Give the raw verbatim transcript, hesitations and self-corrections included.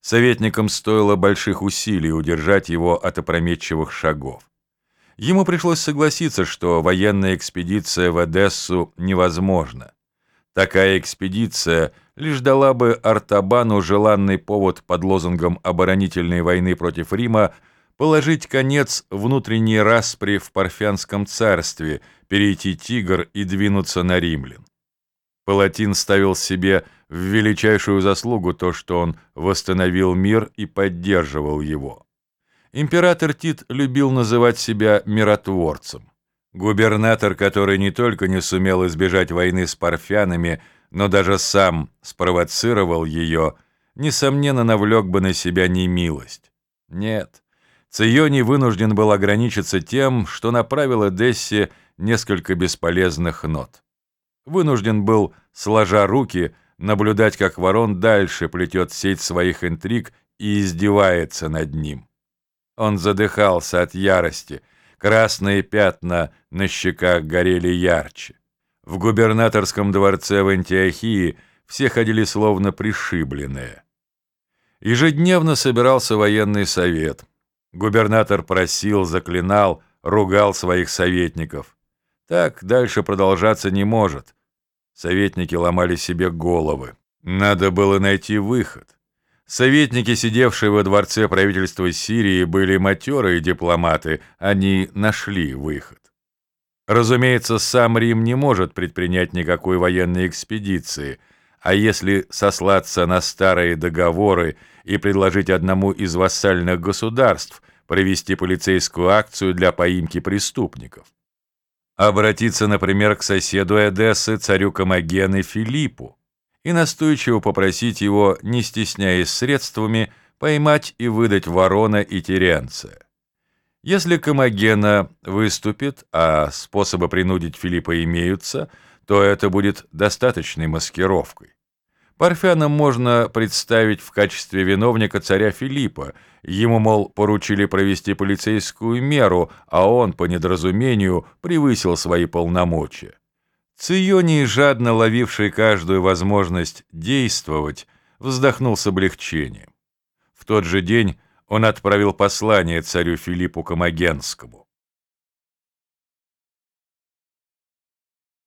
Советникам стоило больших усилий удержать его от опрометчивых шагов. Ему пришлось согласиться, что военная экспедиция в Одессу невозможна. Такая экспедиция лишь дала бы Артабану желанный повод под лозунгом оборонительной войны против Рима положить конец внутренней распри в Парфянском царстве, перейти Тигр и двинуться на римлян. Палатин ставил себе в величайшую заслугу то, что он восстановил мир и поддерживал его. Император Тит любил называть себя миротворцем. Губернатор, который не только не сумел избежать войны с парфянами, но даже сам спровоцировал ее, несомненно, навлек бы на себя немилость. Нет, Ционий вынужден был ограничиться тем, что направил Одессе несколько бесполезных нот. Вынужден был, сложа руки, наблюдать, как Ворон дальше плетет сеть своих интриг и издевается над ним. Он задыхался от ярости, красные пятна на щеках горели ярче. В губернаторском дворце в Антиохии все ходили словно пришибленные. Ежедневно собирался военный совет. Губернатор просил, заклинал, ругал своих советников. Так дальше продолжаться не может. Советники ломали себе головы. Надо было найти выход. Советники, сидевшие во дворце правительства Сирии, были матерые дипломаты, они нашли выход. Разумеется, сам Рим не может предпринять никакой военной экспедиции, а если сослаться на старые договоры и предложить одному из вассальных государств провести полицейскую акцию для поимки преступников. Обратиться, например, к соседу Одессы, царю Комагены Филиппу, и настойчиво попросить его, не стесняясь средствами, поймать и выдать Ворона и Теренция. Если Комагена выступит, а способы принудить Филиппа имеются, то это будет достаточной маскировкой. Парфянам можно представить в качестве виновника царя Филиппа, ему, мол, поручили провести полицейскую меру, а он, по недоразумению, превысил свои полномочия. Ционий, жадно ловивший каждую возможность действовать, вздохнул с облегчением. В тот же день он отправил послание царю Филиппу Комагенскому.